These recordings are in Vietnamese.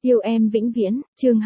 Yêu em vĩnh viễn, chương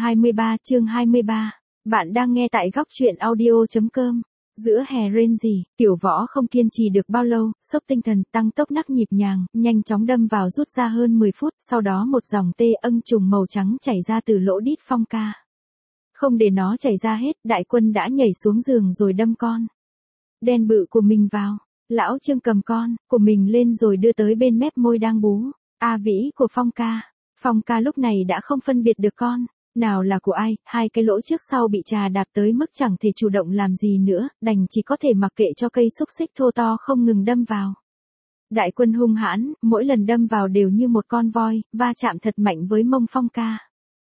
23. Bạn đang nghe tại góc truyện audio.com. Giữa hè rên rỉ, Tiểu Võ không kiên trì được bao lâu, sốc tinh thần, tăng tốc nắc nhịp nhàng, nhanh chóng đâm vào rút ra hơn 10 phút, sau đó một dòng tê âng trùng màu trắng chảy ra từ lỗ đít Phong ca. Không để nó chảy ra hết, Đại Quân đã nhảy xuống giường rồi đâm con đen bự của mình vào. Lão Trương cầm con của mình lên rồi đưa tới bên mép môi đang bú. A vĩ của Phong ca. Phong ca lúc này đã không phân biệt được con nào là của ai, hai cái lỗ trước sau bị trà đạp tới mức chẳng thể chủ động làm gì nữa, đành chỉ có thể mặc kệ cho cây xúc xích thô to không ngừng đâm vào. Đại Quân hung hãn, mỗi lần đâm vào đều như một con voi, va chạm thật mạnh với mông Phong ca.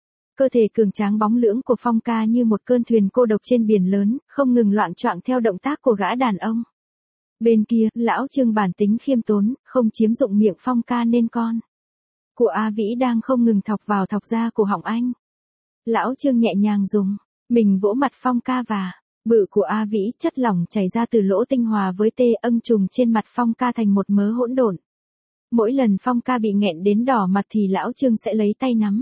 Cơ thể cường tráng bóng lưỡng của Phong ca như một cơn thuyền cô độc trên biển lớn, không ngừng loạng choạng theo động tác của gã đàn ông. Bên kia, lão Trương bản tính khiêm tốn, không chiếm dụng miệng Phong ca nên con của A Vĩ đang không ngừng thọc vào thọc ra cổ họng anh. Lão Trương nhẹ nhàng dùng mình vỗ mặt Phong ca và bự của A Vĩ, chất lỏng chảy ra từ lỗ tinh hòa với tê âng trùng trên mặt Phong ca thành một mớ hỗn độn. Mỗi lần Phong ca bị nghẹn đến đỏ mặt thì lão Trương sẽ lấy tay nắm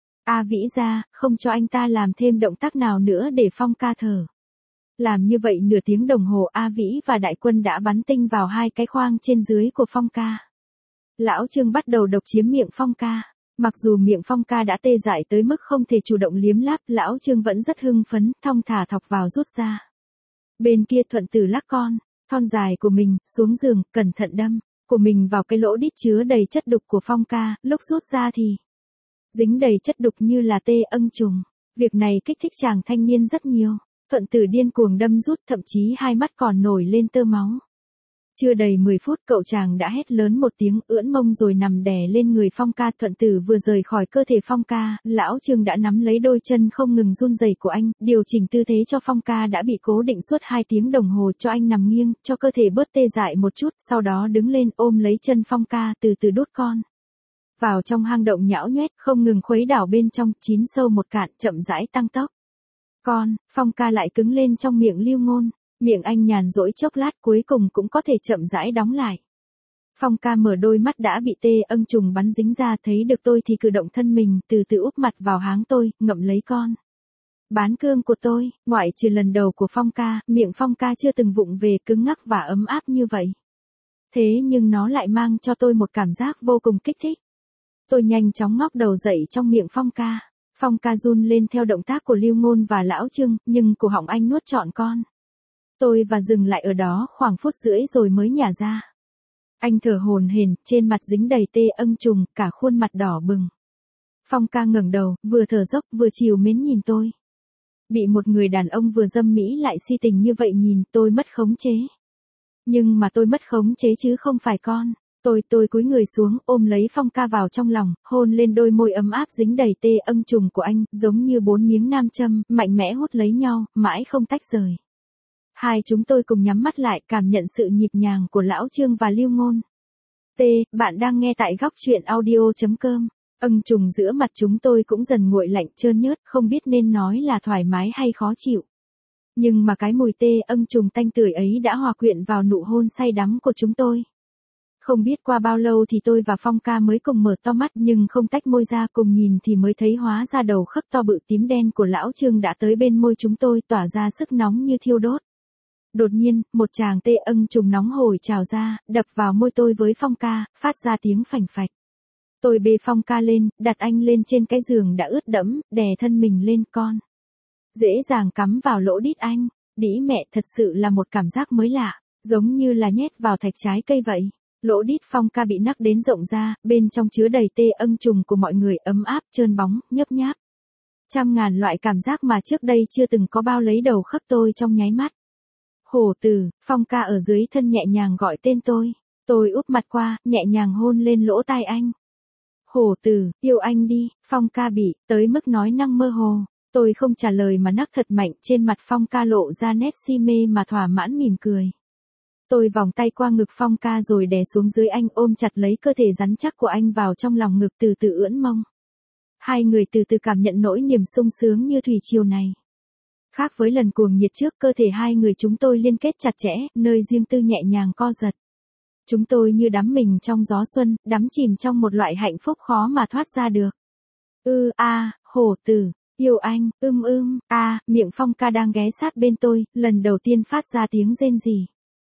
A Vĩ ra, không cho anh ta làm thêm động tác nào nữa để Phong ca thở. Làm như vậy nửa tiếng đồng hồ, A Vĩ và Đại Quân đã bắn tinh vào hai cái khoang trên dưới của Phong ca. Lão Trương bắt đầu độc chiếm miệng Phong ca. Mặc dù miệng Phong ca đã tê dại tới mức không thể chủ động liếm láp, lão Trương vẫn rất hưng phấn, thong thả thọc vào rút ra. Bên kia Thuận Tử lắc con thon dài của mình xuống giường, cẩn thận đâm của mình vào cái lỗ đít chứa đầy chất đục của Phong ca, lúc rút ra thì dính đầy chất đục như là tê âng trùng. Việc này kích thích chàng thanh niên rất nhiều. Thuận Tử điên cuồng đâm rút, thậm chí hai mắt còn nổi lên tơ máu. Chưa đầy 10 phút cậu chàng đã hét lớn một tiếng, ưỡn mông rồi nằm đè lên người Phong ca. Thuận Tử vừa rời khỏi cơ thể Phong ca, lão Trương đã nắm lấy đôi chân không ngừng run rẩy của anh, điều chỉnh tư thế cho Phong ca đã bị cố định suốt 2 tiếng đồng hồ, cho anh nằm nghiêng, cho cơ thể bớt tê dại một chút, sau đó đứng lên ôm lấy chân Phong ca, từ từ đút con vào trong hang động nhão nhoét, không ngừng khuấy đảo bên trong, 9 sâu một cạn, chậm rãi tăng tốc. Phong ca lại cứng lên trong miệng Lưu Ngôn, miệng anh nhàn rỗi chốc lát cuối cùng cũng có thể chậm rãi đóng lại. Phong ca mở đôi mắt đã bị tê âng trùng bắn dính ra, thấy được tôi thì cử động thân mình, từ từ úp mặt vào háng tôi, ngậm lấy con bán cương của tôi, ngoại trừ lần đầu của Phong ca, miệng Phong ca chưa từng vụng về cứng ngắc và ấm áp như vậy. Thế nhưng nó lại mang cho tôi một cảm giác vô cùng kích thích. Tôi nhanh chóng ngóc đầu dậy trong miệng Phong ca. Phong ca run lên theo động tác của Lưu Ngôn và lão Trương, nhưng cổ họng anh nuốt trọn con tôi và dừng lại ở đó khoảng phút rưỡi rồi mới nhả ra. Anh thở hổn hển, trên mặt dính đầy tê âng trùng, cả khuôn mặt đỏ bừng. Phong ca ngẩng đầu, vừa thở dốc vừa trìu mến nhìn tôi. Bị một người đàn ông vừa dâm mỹ lại si tình như vậy nhìn, tôi mất khống chế. Nhưng mà tôi mất khống chế chứ không phải con. Tôi cúi người xuống, ôm lấy Phong ca vào trong lòng, hôn lên đôi môi ấm áp dính đầy tê âng trùng của anh, giống như 4 miếng nam châm, mạnh mẽ hút lấy nhau, mãi không tách rời. Hai chúng tôi cùng nhắm mắt lại, cảm nhận sự nhịp nhàng của lão Trương và Lưu Ngôn. Bạn đang nghe tại góc truyện audio.com. Âng trùng giữa mặt chúng tôi cũng dần nguội lạnh trơn nhớt, không biết nên nói là thoải mái hay khó chịu. Nhưng mà cái mùi tê âng trùng tanh tưởi ấy đã hòa quyện vào nụ hôn say đắm của chúng tôi. Không biết qua bao lâu thì tôi và Phong ca mới cùng mở to mắt, nhưng không tách môi ra, cùng nhìn thì mới thấy hóa ra đầu khắc to bự tím đen của lão Trương đã tới bên môi chúng tôi, tỏa ra sức nóng như thiêu đốt. Đột nhiên, một tràng tê âng trùng nóng hổi trào ra, đập vào môi tôi với Phong ca, phát ra tiếng phành phạch. Tôi bê Phong ca lên, đặt anh lên trên cái giường đã ướt đẫm, đè thân mình lên con dễ dàng cắm vào lỗ đít anh. Đĩ mẹ, thật sự là một cảm giác mới lạ, giống như là nhét vào thạch trái cây vậy. Lỗ đít Phong ca bị nắc đến rộng ra, bên trong chứa đầy tê âng trùng của mọi người, ấm áp, trơn bóng, nhấp nháp. Trăm ngàn loại cảm giác mà trước đây chưa từng có bao lấy đầu khắp tôi trong nháy mắt. Hổ Tử, Phong ca ở dưới thân nhẹ nhàng gọi tên tôi. Tôi úp mặt qua, nhẹ nhàng hôn lên lỗ tai anh. Hổ Tử, yêu anh đi, Phong ca bị tới mức nói năng mơ hồ. Tôi không trả lời mà nắc thật mạnh, trên mặt Phong ca lộ ra nét si mê mà thỏa mãn mỉm cười. Tôi vòng tay qua ngực Phong ca rồi đè xuống dưới anh, ôm chặt lấy cơ thể rắn chắc của anh vào trong lòng ngực, từ từ ưỡn mông. Hai người từ từ cảm nhận nỗi niềm sung sướng như thủy triều này. Khác với lần cuồng nhiệt trước, cơ thể hai người chúng tôi liên kết chặt chẽ, nơi riêng tư nhẹ nhàng co giật. Chúng tôi như đắm mình trong gió xuân, đắm chìm trong một loại hạnh phúc khó mà thoát ra được. Hổ tử, yêu anh, miệng Phong ca đang ghé sát bên tôi, lần đầu tiên phát ra tiếng rên rỉ.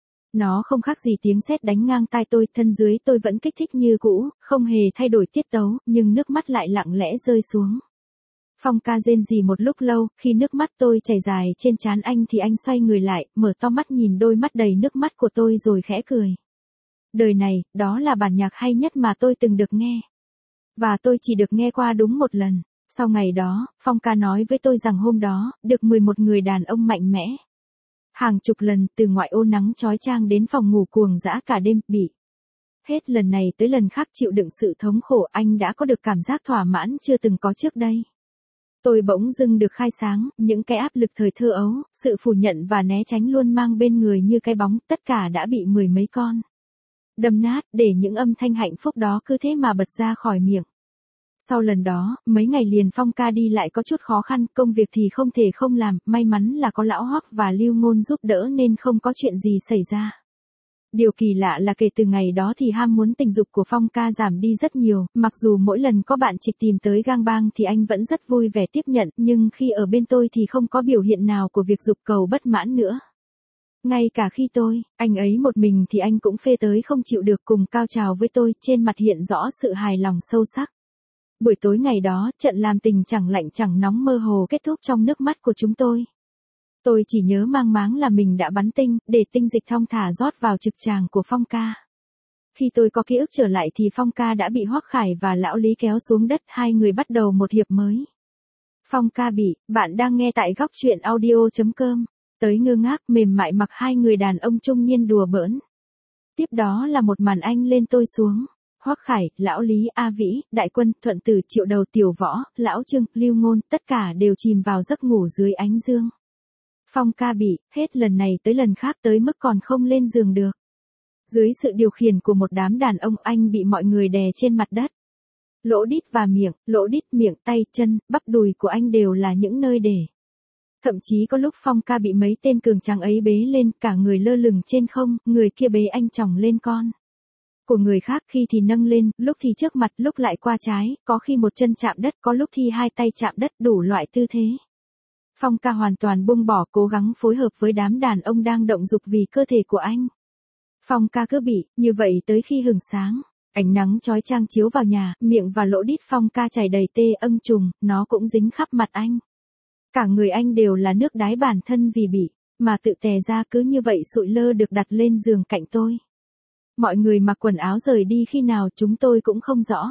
Nó không khác gì tiếng sét đánh ngang tai tôi, thân dưới tôi vẫn kích thích như cũ, không hề thay đổi tiết tấu, nhưng nước mắt lại lặng lẽ rơi xuống. Phong ca rên rỉ một lúc lâu, khi nước mắt tôi chảy dài trên trán anh thì anh xoay người lại, mở to mắt nhìn đôi mắt đầy nước mắt của tôi rồi khẽ cười. Đời này, đó là bản nhạc hay nhất mà tôi từng được nghe. Và tôi chỉ được nghe qua đúng một lần. Sau ngày đó, Phong ca nói với tôi rằng hôm đó, được 11 người đàn ông mạnh mẽ. Hàng chục lần, từ ngoại ô nắng chói chang đến phòng ngủ cuồng dã cả đêm, bị. Hết lần này tới lần khác chịu đựng sự thống khổ, anh đã có được cảm giác thỏa mãn chưa từng có trước đây. Tôi bỗng dưng được khai sáng, những cái áp lực thời thơ ấu, sự phủ nhận và né tránh luôn mang bên người như cái bóng, tất cả đã bị mười mấy con đâm nát, để những âm thanh hạnh phúc đó cứ thế mà bật ra khỏi miệng. Sau lần đó, mấy ngày liền Phong ca đi lại có chút khó khăn, công việc thì không thể không làm, may mắn là có lão Hoắc và Lưu Ngôn giúp đỡ nên không có chuyện gì xảy ra. Điều kỳ lạ là kể từ ngày đó thì ham muốn tình dục của Phong ca giảm đi rất nhiều, mặc dù mỗi lần có bạn trịch tìm tới gang bang thì anh vẫn rất vui vẻ tiếp nhận, nhưng khi ở bên tôi thì không có biểu hiện nào của việc dục cầu bất mãn nữa. Ngay cả khi anh ấy một mình thì anh cũng phê tới không chịu được, cùng cao trào với tôi, trên mặt hiện rõ sự hài lòng sâu sắc. Buổi tối ngày đó, trận làm tình chẳng lạnh chẳng nóng mơ hồ kết thúc trong nước mắt của chúng tôi. Tôi chỉ nhớ mang máng là mình đã bắn tinh, để tinh dịch thong thả rót vào trực tràng của Phong ca. Khi tôi có ký ức trở lại thì Phong ca đã bị Hoắc Khải và lão Lý kéo xuống đất, hai người bắt đầu một hiệp mới. Phong ca bị, bạn đang nghe tại góc truyện audio.com. Tới ngơ ngác mềm mại mặc hai người đàn ông trung niên đùa bỡn. Tiếp đó là một màn anh lên tôi xuống. Hoắc Khải, lão Lý, A Vĩ, Đại Quân, Thuận Tử, Triệu Đầu, Tiểu Võ, lão Trương, Lưu Ngôn, tất cả đều chìm vào giấc ngủ dưới ánh dương. Phong ca bị, hết lần này tới lần khác tới mức còn không lên giường được. Dưới sự điều khiển của một đám đàn ông, anh bị mọi người đè trên mặt đất. Lỗ đít và miệng, lỗ đít, miệng, tay, chân, bắp đùi của anh đều là những nơi để. Thậm chí có lúc Phong ca bị mấy tên cường tráng ấy bế lên, cả người lơ lửng trên không, người kia bế anh chồng lên con của người khác, khi thì nâng lên, lúc thì trước mặt, lúc lại qua trái, có khi một chân chạm đất, có lúc thì hai tay chạm đất, đủ loại tư thế. Phong ca hoàn toàn buông bỏ, cố gắng phối hợp với đám đàn ông đang động dục vì cơ thể của anh. Phong ca cứ bị, như vậy tới khi hửng sáng, ánh nắng chói chang chiếu vào nhà, miệng và lỗ đít Phong ca chảy đầy tê âng trùng, nó cũng dính khắp mặt anh. Cả người anh đều là nước đái, bản thân vì bị, mà tự tè ra, cứ như vậy sụi lơ được đặt lên giường cạnh tôi. Mọi người mặc quần áo rời đi khi nào chúng tôi cũng không rõ.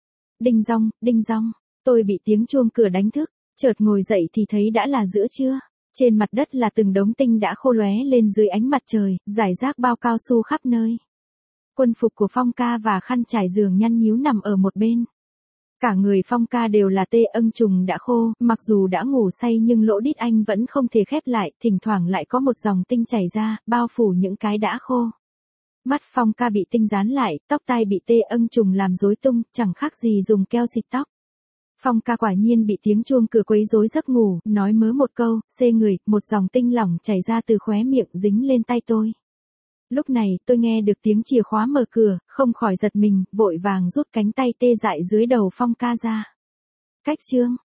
Đinh dong, tôi bị tiếng chuông cửa đánh thức, chợt ngồi dậy thì thấy đã là giữa trưa. Trên mặt đất là từng đống tinh đã khô lóe lên dưới ánh mặt trời, rải rác bao cao su khắp nơi. Quân phục của Phong ca và khăn trải giường nhăn nhíu nằm ở một bên. Cả người Phong ca đều là tê âng trùng đã khô, mặc dù đã ngủ say nhưng lỗ đít anh vẫn không thể khép lại, thỉnh thoảng lại có một dòng tinh chảy ra, bao phủ những cái đã khô. Mắt Phong ca bị tinh dán lại, tóc tai bị tê âng trùng làm rối tung, chẳng khác gì dùng keo xịt tóc. Phong ca quả nhiên bị tiếng chuông cửa quấy rối giấc ngủ, nói mớ một câu, xê người, một dòng tinh lỏng chảy ra từ khóe miệng dính lên tay tôi. Lúc này, tôi nghe được tiếng chìa khóa mở cửa, không khỏi giật mình, vội vàng rút cánh tay tê dại dưới đầu Phong ca ra. Cách chương